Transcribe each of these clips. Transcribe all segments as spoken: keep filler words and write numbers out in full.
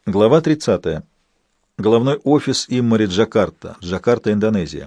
Глава тридцатая. Головной офис Иммари Джакарта, Джакарта, Индонезия.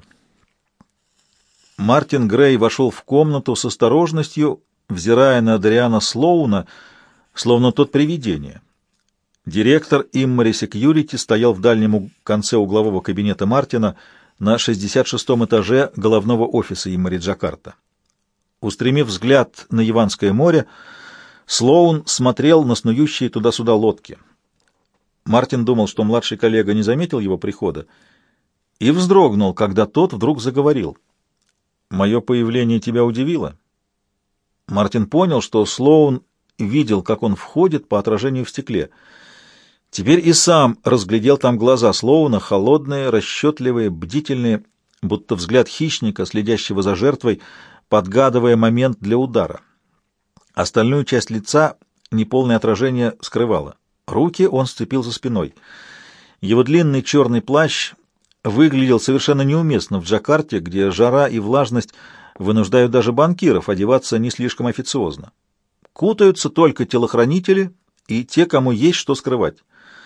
Мартин Грей вошел в комнату с осторожностью, взирая на Адриана Слоуна, словно тот привидение. Директор Иммари Секьюрити стоял в дальнем у- конце углового кабинета Мартина на шестьдесят шестом этаже головного офиса Иммари Джакарта. Устремив взгляд на Яванское море, Слоун смотрел на снующие туда-сюда лодки. Мартин думал, что младший коллега не заметил его прихода, и вздрогнул, когда тот вдруг заговорил. «Мое появление тебя удивило?» Мартин понял, что Слоун видел, как он входит по отражению в стекле. Теперь и сам разглядел там глаза Слоуна, холодные, расчетливые, бдительные, будто взгляд хищника, следящего за жертвой, подгадывая момент для удара. Остальную часть лица неполное отражение скрывало. Руки он сцепил за спиной. Его длинный черный плащ выглядел совершенно неуместно в Джакарте, где жара и влажность вынуждают даже банкиров одеваться не слишком официозно. Кутаются только телохранители и те, кому есть что скрывать.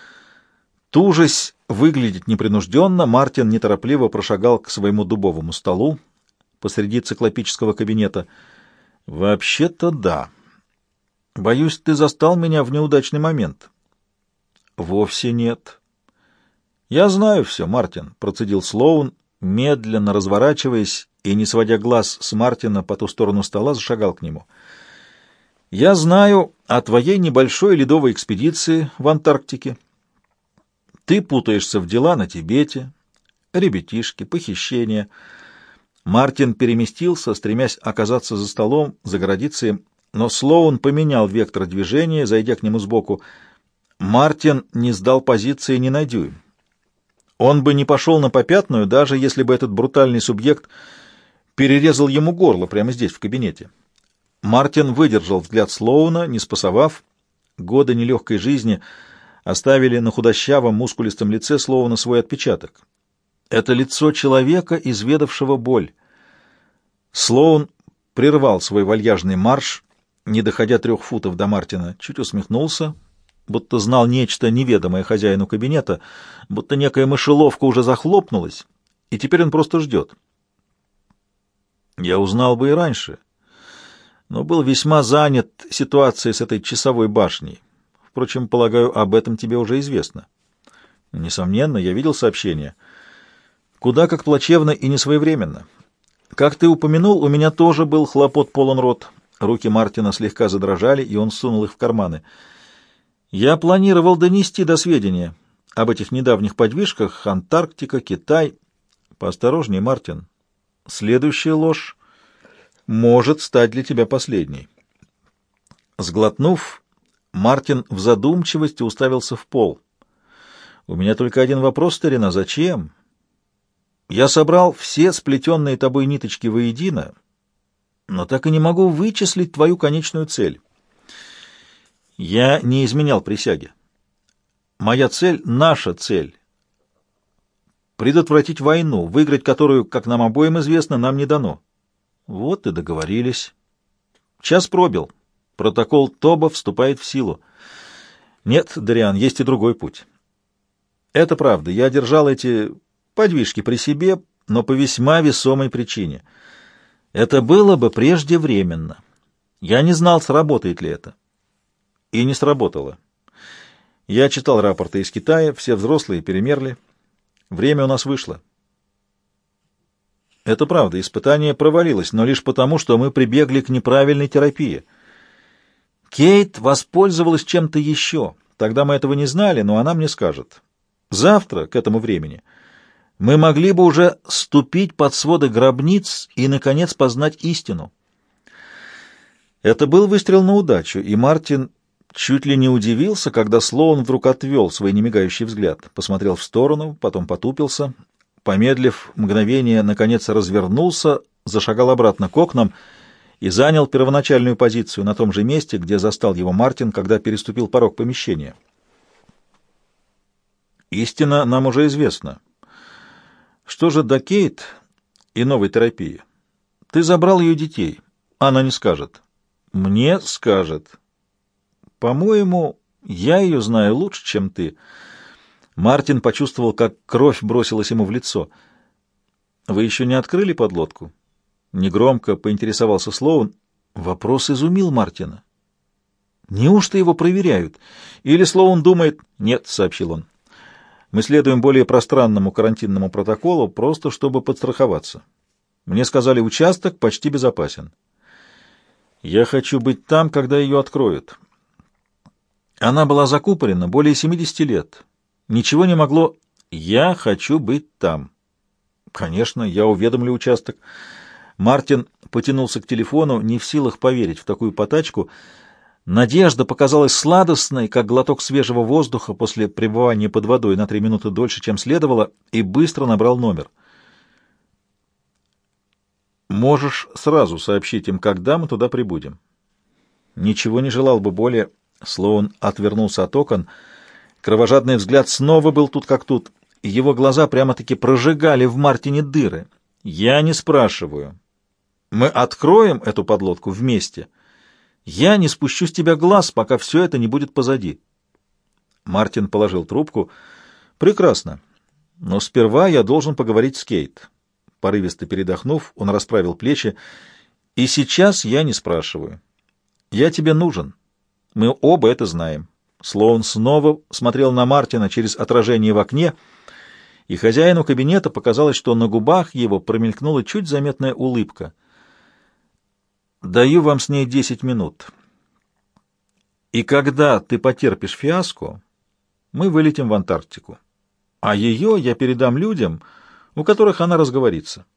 Тужась выглядеть непринужденно, Мартин неторопливо прошагал к своему дубовому столу посреди циклопического кабинета. «Вообще-то да. Боюсь, ты застал меня в неудачный момент». «Вовсе нет». «Я знаю все, Мартин», — процедил Слоун, медленно разворачиваясь и, не сводя глаз с Мартина по ту сторону стола, зашагал к нему. «Я знаю о твоей небольшой ледовой экспедиции в Антарктике. Ты путаешься в дела на Тибете, ребятишки, похищения». Мартин переместился, стремясь оказаться за столом, загородиться им, но Слоун поменял вектор движения, зайдя к нему сбоку. Мартин не сдал позиции ни на дюйм. Он бы не пошел на попятную, даже если бы этот брутальный субъект перерезал ему горло прямо здесь, в кабинете. Мартин выдержал взгляд Слоуна, не спасовав. Годы нелегкой жизни оставили на худощавом, мускулистом лице Слоуна свой отпечаток. Это лицо человека, изведавшего боль. Слоун прервал свой вальяжный марш, не доходя трех футов до Мартина, чуть усмехнулся, будто знал нечто неведомое хозяину кабинета, будто некая мышеловка уже захлопнулась, и теперь он просто ждет. Я узнал бы и раньше, но был весьма занят ситуацией с этой часовой башней. Впрочем, полагаю, об этом тебе уже известно. Несомненно, я видел сообщение. Куда как плачевно и несвоевременно. Как ты упомянул, у меня тоже был хлопот полон рот. Руки Мартина слегка задрожали, и он сунул их в карманы. Я планировал донести до сведения об этих недавних подвижках Антарктика, Китай. Поосторожней, Мартин. Следующая ложь может стать для тебя последней. Сглотнув, Мартин в задумчивости уставился в пол. У меня только один вопрос, старина. Зачем? Я собрал все сплетенные тобой ниточки воедино, но так и не могу вычислить твою конечную цель. Я не изменял присяге. Моя цель — наша цель. Предотвратить войну, выиграть которую, как нам обоим известно, нам не дано. Вот и договорились. Час пробил. Протокол Тоба вступает в силу. Нет, Дариан, есть и другой путь. Это правда, я держал эти подвижки при себе, но по весьма весомой причине. Это было бы преждевременно. Я не знал, сработает ли это. И не сработало. Я читал рапорты из Китая, все взрослые перемерли. Время у нас вышло. Это правда, испытание провалилось, но лишь потому, что мы прибегли к неправильной терапии. Кейт воспользовалась чем-то еще. Тогда мы этого не знали, но она мне скажет. Завтра, к этому времени, мы могли бы уже ступить под своды гробниц и, наконец, познать истину. Это был выстрел на удачу, и Мартин чуть ли не удивился, когда Слоун вдруг отвел свой немигающий взгляд, посмотрел в сторону, потом потупился, помедлив мгновение, наконец развернулся, зашагал обратно к окнам и занял первоначальную позицию на том же месте, где застал его Мартин, когда переступил порог помещения. Истина нам уже известна. Что же до Кейт и новой терапии? Ты забрал ее детей. Она не скажет. Мне скажет. По-моему, Я ее знаю лучше, чем ты. Мартин почувствовал, как кровь бросилась ему в лицо. Вы еще не открыли подлодку? Негромко поинтересовался Слоун. Вопрос изумил Мартина. Неужто его проверяют? Или Слоун думает... Нет, сообщил он. Мы следуем более пространному карантинному протоколу, просто чтобы подстраховаться. Мне сказали, участок почти безопасен. Я хочу быть там, когда ее откроют. Она была закупорена более семидесяти лет. Ничего не могло... Я хочу быть там. Конечно, я уведомлю участок. Мартин потянулся к телефону, не в силах поверить в такую потачку. Надежда показалась сладостной, как глоток свежего воздуха после пребывания под водой на три минуты дольше, чем следовало, и быстро набрал номер. «Можешь сразу сообщить им, когда мы туда прибудем». Ничего не желал бы более. Слоун отвернулся от окон. Кровожадный взгляд снова был тут как тут. Его глаза прямо-таки прожигали в Мартине дыры. «Я не спрашиваю. Мы откроем эту подлодку вместе. Я не спущу с тебя глаз, пока все это не будет позади». Мартин положил трубку. «Прекрасно. Но сперва я должен поговорить с Кейт». Порывисто передохнув, он расправил плечи. «И сейчас я не спрашиваю. Я тебе нужен. Мы оба это знаем». Слоун снова смотрел на Мартина через отражение в окне, и хозяину кабинета показалось, что на губах его промелькнула чуть заметная улыбка. «Даю вам с ней десять минут. И когда ты потерпишь фиаско, мы вылетим в Антарктику. А ее я передам людям, у которых она разговорится.